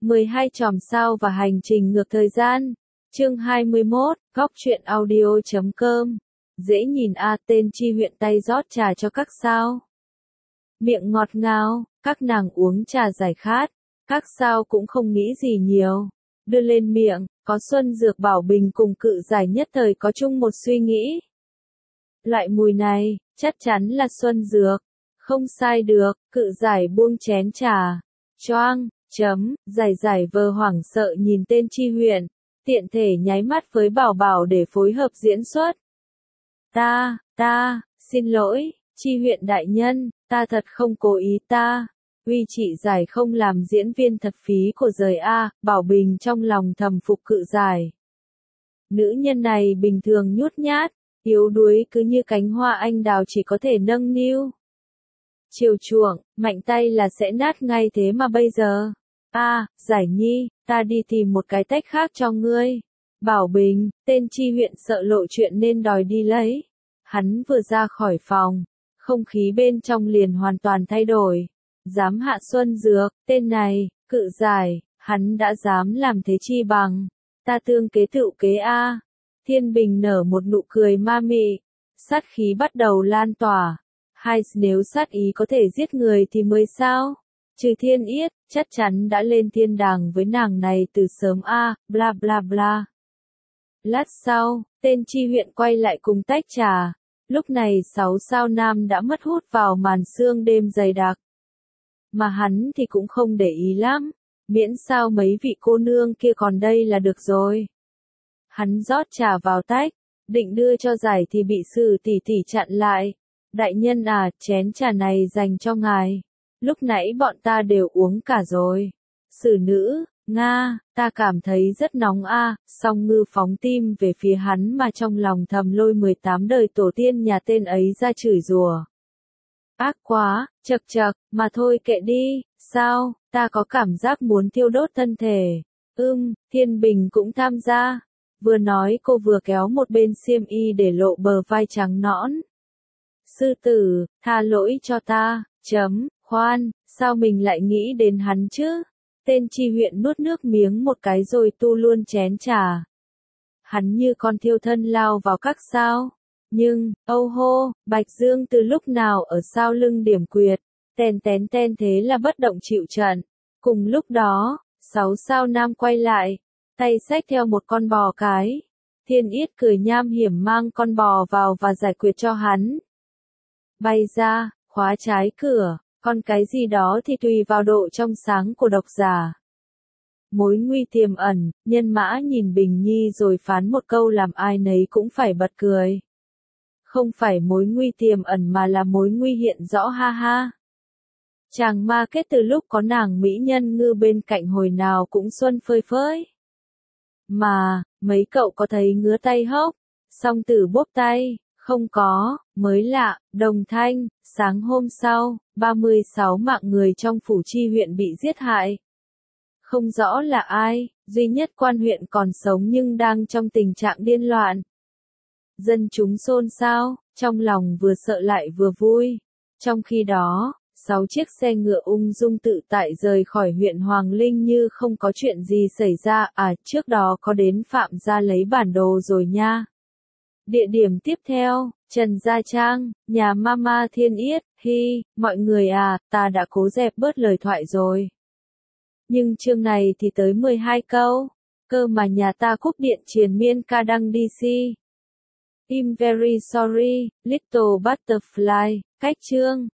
12 chòm sao và hành trình ngược thời gian. Chương 21, góc truyện audio.com. Dễ nhìn tên Chi huyện tay rót trà cho các sao. Miệng ngọt ngào, các nàng uống trà giải khát. Các sao cũng không nghĩ gì nhiều. Đưa lên miệng, có Xuân Dược Bảo Bình cùng Cự Giải nhất thời có chung một suy nghĩ. Loại mùi này, chắc chắn là Xuân Dược. Không sai được, Cự Giải buông chén trà. Choang, giải vờ hoảng sợ nhìn tên Chi huyện, tiện thể nháy mắt với Bảo Bảo để phối hợp diễn xuất. Xin lỗi, Chi huyện đại nhân, ta thật không cố ý Uy chị Giải không làm diễn viên thật phí của giời Bảo Bình trong lòng thầm phục Cự Giải. Nữ nhân này bình thường nhút nhát, yếu đuối cứ như cánh hoa anh đào chỉ có thể nâng niu. Chiều chuộng, mạnh tay là sẽ nát ngay thế mà bây giờ. Giải nhi, ta đi tìm một cái tách khác cho ngươi. Bảo Bình, tên Chi huyện sợ lộ chuyện nên đòi đi lấy. Hắn vừa ra khỏi phòng, không khí bên trong liền hoàn toàn thay đổi. Dám hạ Xuân Dược, tên này, Cự Giải, hắn đã dám làm thế chi bằng. Ta tương kế tựu kế Thiên Bình nở một nụ cười ma mị. Sát khí bắt đầu lan tỏa. Nếu sát ý có thể giết người thì mới sao? Trừ Thiên Yết, chắc chắn đã lên thiên đàng với nàng này từ sớm bla bla bla. Lát sau, tên Chi huyện quay lại cùng tách trà. Lúc này 6 sao nam đã mất hút vào màn sương đêm dày đặc. Mà hắn thì cũng không để ý lắm. Miễn sao mấy vị cô nương kia còn đây là được rồi. Hắn rót trà vào tách, định đưa cho Giải thì bị Sử tỷ tỷ chặn lại. Đại nhân chén trà này dành cho ngài. Lúc nãy bọn ta đều uống cả rồi. Sử nữ, ta cảm thấy rất nóng Song Ngư phóng tim về phía hắn mà trong lòng thầm lôi 18 đời tổ tiên nhà tên ấy ra chửi rủa. Ác quá, chậc, mà thôi kệ đi, sao, ta có cảm giác muốn thiêu đốt thân thể. Thiên Bình cũng tham gia. Vừa nói cô vừa kéo một bên xiêm y để lộ bờ vai trắng nõn. Sư tử, tha lỗi cho ta, khoan, sao mình lại nghĩ đến hắn chứ? Tên Chi huyện nuốt nước miếng một cái rồi tu luôn chén trà. Hắn như con thiêu thân lao vào các sao. Nhưng, Bạch Dương từ lúc nào ở sau lưng điểm quyệt, ten thế là bất động chịu trận. Cùng lúc đó, 6 sao nam quay lại, tay xách theo một con bò cái. Thiên Yết cười nham hiểm mang con bò vào và giải quyết cho hắn. Bay ra, khóa trái cửa, còn cái gì đó thì tùy vào độ trong sáng của độc giả. Mối nguy tiềm ẩn, Nhân Mã nhìn Bình Nhi rồi phán một câu làm ai nấy cũng phải bật cười. Không phải mối nguy tiềm ẩn mà là mối nguy hiện rõ ha. Chàng ma kết từ lúc có nàng mỹ nhân Ngư bên cạnh hồi nào cũng xuân phơi phới. Mà, mấy cậu có thấy ngứa tay hốc, Song Tử bóp tay, không có, mới lạ, Đồng Thanh, sáng hôm sau, 36 mạng người trong phủ Chi huyện bị giết hại. Không rõ là ai, duy nhất quan huyện còn sống nhưng đang trong tình trạng điên loạn. Dân chúng xôn xao, trong lòng vừa sợ lại vừa vui. Trong khi đó, 6 chiếc xe ngựa ung dung tự tại rời khỏi huyện Hoàng Linh như không có chuyện gì xảy ra. Trước đó có đến Phạm gia lấy bản đồ rồi nha. Địa điểm tiếp theo, Trần Gia Trang, nhà Mama Thiên Yết. Mọi người ta đã cố dẹp bớt lời thoại rồi. Nhưng chương này thì tới 12 câu. Cơ mà nhà ta cúp điện triền miên ca đăng DC. I'm very sorry, little butterfly. Cách chương.